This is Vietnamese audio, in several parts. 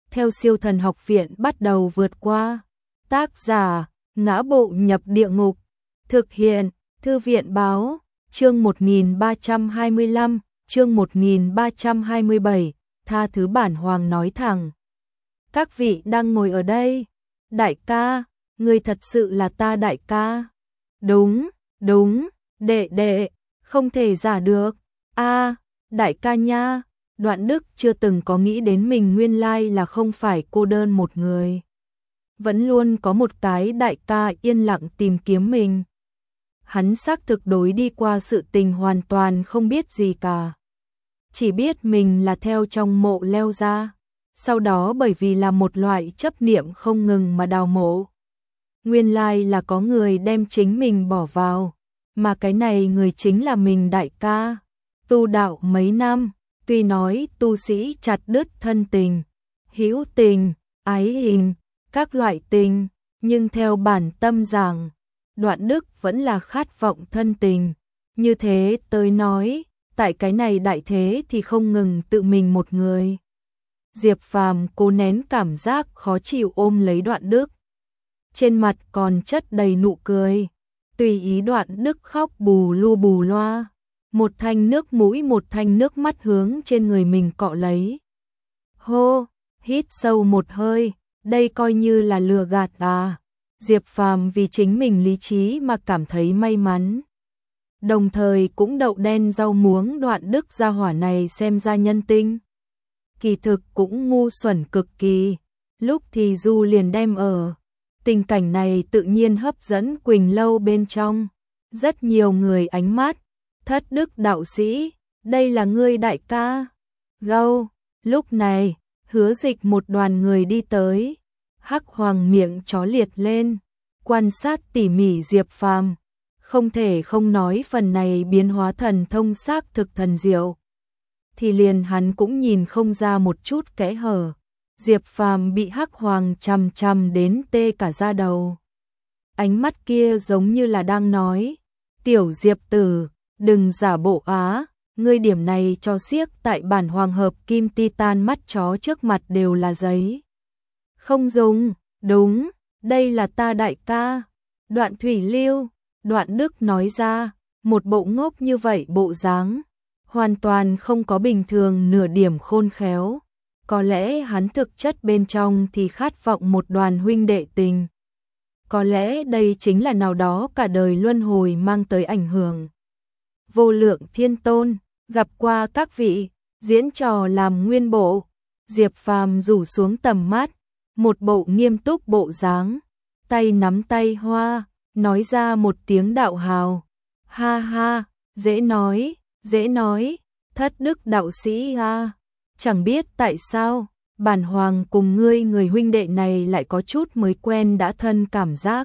theo Siêu Thần Học Viện bắt đầu vượt qua. Tác giả: Ngã Bộ Nhập Địa Ngục. Thực hiện: Thư viện báo. Chương 1325, chương 1327, tha thứ bản hoàng nói thẳng. Các vị đang ngồi ở đây. Đại ca, ngươi thật sự là ta đại ca. Đúng, đệ, không thể giả được. Đại ca nha. Đoạn Đức chưa từng có nghĩ đến mình nguyên lai là không phải cô đơn một người. Vẫn luôn có một cái đại ca yên lặng tìm kiếm mình. Hắn xác thực đối đi qua sự tình hoàn toàn không biết gì cả. Chỉ biết mình là theo trong mộ leo ra. Sau đó bởi vì là một loại chấp niệm không ngừng mà đào mộ. Nguyên lai là có người đem chính mình bỏ vào. Mà cái này người chính là mình đại ca. Tu đạo mấy năm, tuy nói tu sĩ chặt đứt thân tình, hữu tình, ái hình, các loại tình, nhưng theo bản tâm rằng, Đoạn Đức vẫn là khát vọng thân tình. Như thế tới nói, tại cái này đại thế thì không ngừng tự mình một người. Diệp Phàm cố nén cảm giác khó chịu ôm lấy Đoạn Đức. Trên mặt còn chất đầy nụ cười. Tùy ý Đoạn Đức khóc bù lu bù loa. Một thanh nước mũi một thanh nước mắt hướng trên người mình cọ lấy. Hô, hít sâu một hơi, đây coi như là lừa gạt à. Diệp Phàm vì chính mình lý trí mà cảm thấy may mắn. Đồng thời cũng đậu đen rau muống Đoạn Đức gia hỏa này xem ra nhân tinh. Kỳ thực cũng ngu xuẩn cực kỳ, lúc thì Du liền đem ở. Tình cảnh này tự nhiên hấp dẫn Quỳnh Lâu bên trong. Rất nhiều người ánh mắt. Thất Đức đạo sĩ, đây là ngươi đại ca. Gâu, lúc này, Hứa Dịch một đoàn người đi tới. Hắc Hoàng miệng chó liệt lên, quan sát tỉ mỉ Diệp Phàm, không thể không nói phần này biến hóa thần thông xác thực thần diệu. Thì liền hắn cũng nhìn không ra một chút kẽ hở. Diệp Phàm bị Hắc Hoàng chằm chằm đến tê cả da đầu. Ánh mắt kia giống như là đang nói, tiểu Diệp tử, đừng giả bộ á, ngươi điểm này cho xiếc tại bản hoàng hợp kim titan mắt chó trước mặt đều là giấy. Không dùng, đúng, đây là ta đại ca. Đoạn Thủy Lưu, Đoạn Đức nói ra, một bộ ngốc như vậy bộ dáng, hoàn toàn không có bình thường nửa điểm khôn khéo. Có lẽ hắn thực chất bên trong thì khát vọng một đoàn huynh đệ tình. Có lẽ đây chính là nào đó cả đời luân hồi mang tới ảnh hưởng. Vô Lượng Thiên Tôn, gặp qua các vị, diễn trò làm nguyên bộ. Diệp Phàm rủ xuống tầm mắt, một bộ nghiêm túc bộ dáng, tay nắm tay hoa, nói ra một tiếng đạo hào. Ha ha, dễ nói, Thất Đức đạo sĩ ha. Chẳng biết tại sao, bản hoàng cùng ngươi người huynh đệ này lại có chút mới quen đã thân cảm giác.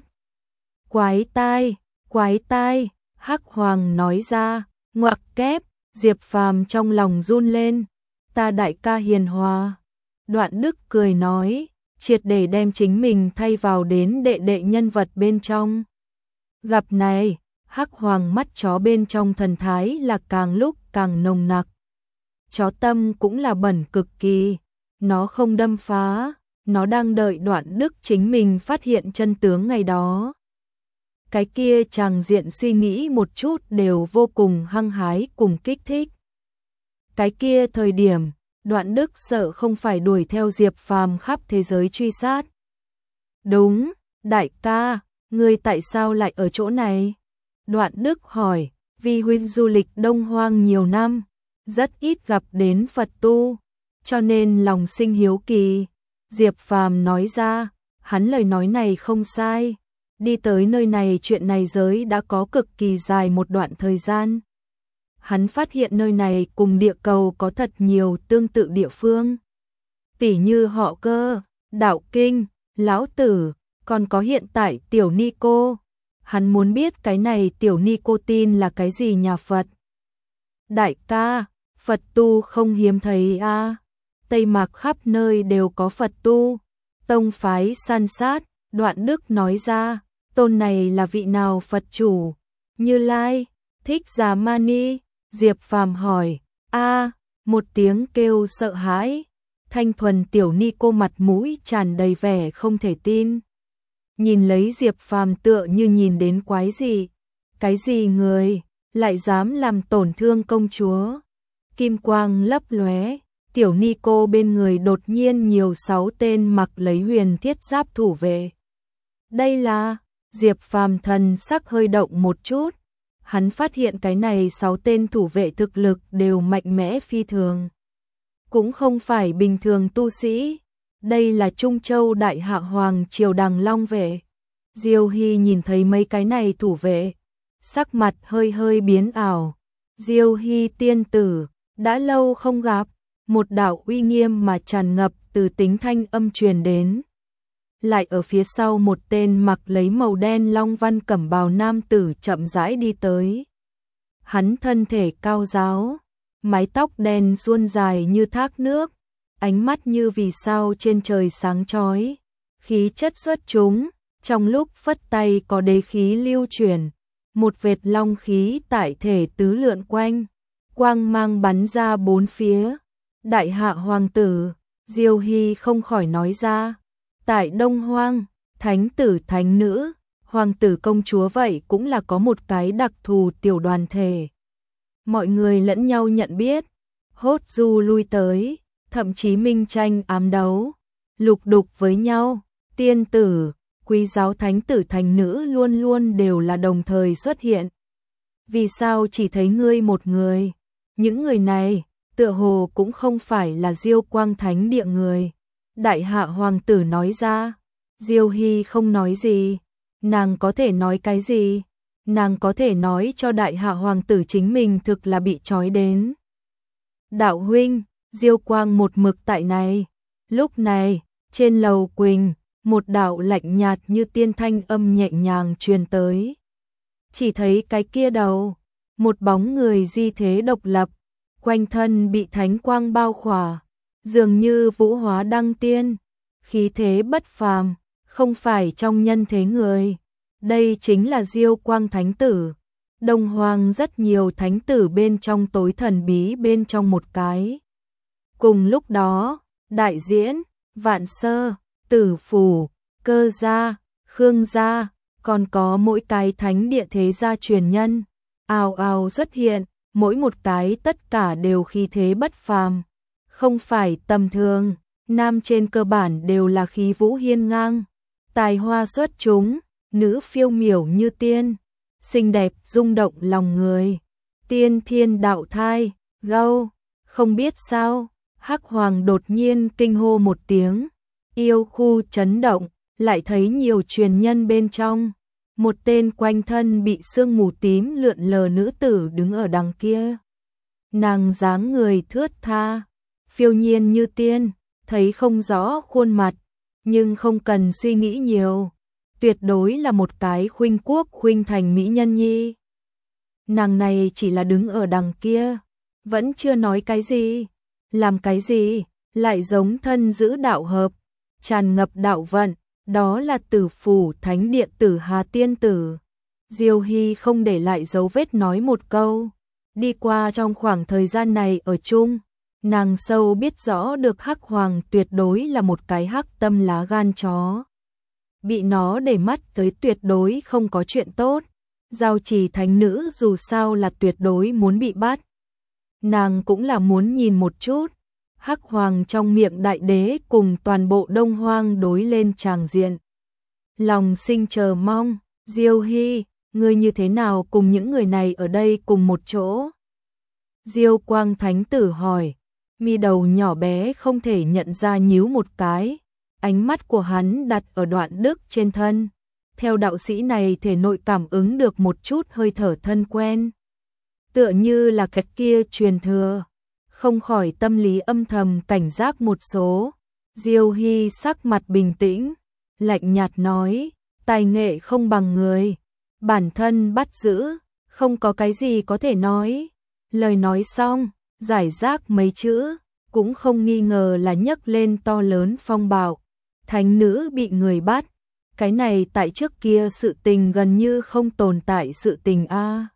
Quái tai, Hắc Hoàng nói ra, ngoặc kép, Diệp Phàm trong lòng run lên, ta đại ca hiền hòa. Đoạn Đức cười nói, triệt để đem chính mình thay vào đến đệ đệ nhân vật bên trong. Gặp này, Hắc Hoàng mắt chó bên trong thần thái là càng lúc càng nồng nặc. Chó tâm cũng là bẩn cực kỳ, nó không đâm phá, nó đang đợi Đoạn Đức chính mình phát hiện chân tướng ngày đó. Cái kia chàng diện suy nghĩ một chút đều vô cùng hăng hái cùng kích thích. Cái kia thời điểm, Đoạn Đức sợ không phải đuổi theo Diệp Phàm khắp thế giới truy sát. Đúng, đại ca, ngươi tại sao lại ở chỗ này? Đoạn Đức hỏi, vì huynh du lịch Đông Hoang nhiều năm, rất ít gặp đến Phật tu, cho nên lòng sinh hiếu kỳ. Diệp Phàm nói ra, hắn lời nói này không sai. Đi tới nơi này chuyện này giới đã có cực kỳ dài một đoạn thời gian. Hắn phát hiện nơi này cùng địa cầu có thật nhiều tương tự địa phương. Tỉ như họ Cơ, Đạo Kinh, Lão Tử, còn có hiện tại Tiểu Nico. Hắn muốn biết cái này Tiểu Nicotin là cái gì nhà Phật. Đại ca, Phật tu không hiếm thấy a. Tây Mạc khắp nơi đều có Phật tu. Tông phái san sát, Đoạn Đức nói ra, tôn này là vị nào Phật chủ? Như Lai, Thích Giả Mani. Diệp Phàm hỏi, một tiếng kêu sợ hãi. Thanh thuần tiểu ni cô mặt mũi tràn đầy vẻ không thể tin. Nhìn lấy Diệp Phàm tựa như nhìn đến quái gì. Cái gì người, lại dám làm tổn thương công chúa. Kim quang lấp lóe, tiểu ni cô bên người đột nhiên nhiều 6 tên mặc lấy huyền thiết giáp thủ vệ. Đây là, Diệp Phàm thần sắc hơi động một chút. Hắn phát hiện cái này 6 tên thủ vệ thực lực đều mạnh mẽ phi thường. Cũng không phải bình thường tu sĩ. Đây là Trung Châu Đại Hạ Hoàng Triều Đằng Long vệ. Diêu Hy nhìn thấy mấy cái này thủ vệ, sắc mặt hơi hơi biến ảo. Diêu Hy tiên tử, đã lâu không gặp, một đạo uy nghiêm mà tràn ngập từ tính thanh âm truyền đến. Lại ở phía sau một tên mặc lấy màu đen long văn cẩm bào nam tử chậm rãi đi tới. Hắn thân thể cao ráo, mái tóc đen suôn dài như thác nước, ánh mắt như vì sao trên trời sáng chói, khí chất xuất chúng, trong lúc phất tay có đế khí lưu chuyển, một vệt long khí tại thể tứ lượn quanh, quang mang bắn ra bốn phía. Đại hạ hoàng tử, Diêu Hy không khỏi nói ra, tại Đông Hoang, thánh tử thánh nữ, hoàng tử công chúa vậy cũng là có một cái đặc thù tiểu đoàn thể. Mọi người lẫn nhau nhận biết, hốt du lui tới, thậm chí minh tranh ám đấu, lục đục với nhau, tiên tử, quý giáo thánh tử thánh nữ luôn luôn đều là đồng thời xuất hiện. Vì sao chỉ thấy ngươi một người? Những người này, tựa hồ cũng không phải là Diêu Quang Thánh địa người. Đại hạ hoàng tử nói ra, Diêu Hy không nói gì, nàng có thể nói cái gì? Nàng có thể nói cho đại hạ hoàng tử chính mình thực là bị trói đến. Đạo huynh, Diêu Quang một mực tại này. Lúc này, trên lầu Quỳnh, một đạo lạnh nhạt như tiên thanh âm nhẹ nhàng truyền tới. Chỉ thấy cái kia đầu, một bóng người di thế độc lập, quanh thân bị thánh quang bao khỏa, dường như vũ hóa đăng tiên, khí thế bất phàm, không phải trong nhân thế người. Đây chính là Diêu Quang Thánh tử. Đông Hoang rất nhiều thánh tử bên trong tối thần bí bên trong một cái. Cùng lúc đó, đại diễn, Vạn Sơ, Tử Phủ, Cơ gia, Khương gia, còn có mỗi cái thánh địa thế gia truyền nhân, ào ào xuất hiện, mỗi một cái tất cả đều khí thế bất phàm, không phải tầm thường, nam trên cơ bản đều là khí vũ hiên ngang, tài hoa xuất chúng, nữ phiêu miểu như tiên, xinh đẹp rung động lòng người, tiên thiên đạo thai, gâu, không biết sao, Hắc Hoàng đột nhiên kinh hô một tiếng, yêu khu chấn động, lại thấy nhiều truyền nhân bên trong, một tên quanh thân bị sương mù tím lượn lờ nữ tử đứng ở đằng kia. Nàng dáng người thướt tha, phiêu nhiên như tiên, thấy không rõ khuôn mặt, nhưng không cần suy nghĩ nhiều, tuyệt đối là một cái khuynh quốc khuynh thành mỹ nhân nhi. Nàng này chỉ là đứng ở đằng kia, vẫn chưa nói cái gì, làm cái gì, lại giống thân giữ đạo hợp, tràn ngập đạo vận, đó là Tử Phủ Thánh Địa Tử Hà tiên tử. Diêu Hy không để lại dấu vết nói một câu, đi qua trong khoảng thời gian này ở chung, nàng sâu biết rõ được Hắc Hoàng tuyệt đối là một cái hắc tâm lá gan chó. Bị nó để mắt tới tuyệt đối không có chuyện tốt, giao trì thánh nữ dù sao là tuyệt đối muốn bị bắt. Nàng cũng là muốn nhìn một chút, Hắc Hoàng trong miệng đại đế cùng toàn bộ Đông Hoang đối lên tràng diện. Lòng sinh chờ mong, Diêu Hy, ngươi như thế nào cùng những người này ở đây cùng một chỗ? Diêu Quang Thánh tử hỏi, mi đầu nhỏ bé không thể nhận ra nhíu một cái, ánh mắt của hắn đặt ở Đoạn Đức trên thân. Theo đạo sĩ này thể nội cảm ứng được một chút hơi thở thân quen. Tựa như là cái kia truyền thừa. Không khỏi tâm lý âm thầm cảnh giác một số. Diêu Hy sắc mặt bình tĩnh, lạnh nhạt nói, tài nghệ không bằng người, bản thân bắt giữ, không có cái gì có thể nói. Lời nói xong, giải rác mấy chữ, cũng không nghi ngờ là nhấc lên to lớn phong bạo. Thánh nữ bị người bắt, cái này tại trước kia sự tình gần như không tồn tại sự tình a.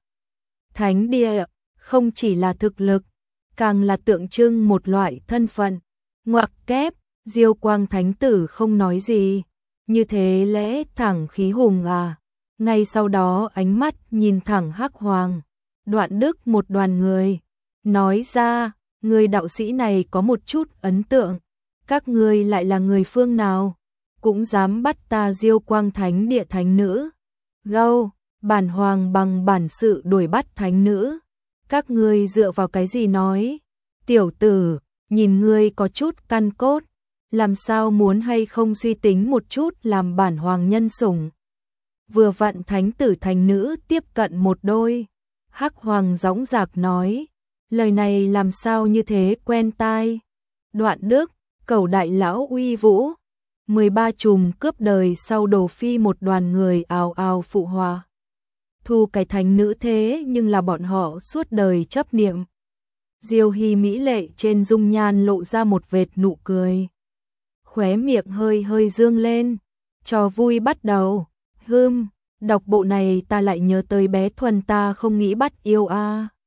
Thánh địa không chỉ là thực lực, càng là tượng trưng một loại thân phận, Ngoặc kép, Diêu Quang Thánh Tử không nói gì, như thế lẽ thẳng khí hùng à. Ngay sau đó ánh mắt nhìn thẳng Hắc Hoàng, Đoạn Đức một đoàn người, nói ra, người đạo sĩ này có một chút ấn tượng, các ngươi lại là người phương nào, cũng dám bắt ta Diêu Quang Thánh Địa thánh nữ. Gâu, bản hoàng bằng bản sự đuổi bắt thánh nữ, các ngươi dựa vào cái gì nói? Tiểu tử, nhìn ngươi có chút căn cốt, làm sao muốn hay không suy tính một chút làm bản hoàng nhân sủng. Vừa vặn thánh tử thánh nữ tiếp cận một đôi, Hắc Hoàng dõng dạc nói, lời này làm sao như thế quen tai. Đoạn Đức, Cẩu đại lão uy vũ, 13 trùm cướp đời sau Đồ Phi một đoàn người ào ào phụ hòa. Thu cái thánh nữ thế nhưng là bọn họ suốt đời chấp niệm. Diêu Hy mỹ lệ trên dung nhan lộ ra một vệt nụ cười, khóe miệng hơi hơi dương lên, trò vui bắt đầu. Đọc bộ này ta lại nhớ tới bé Thuần ta không nghĩ bắt yêu a.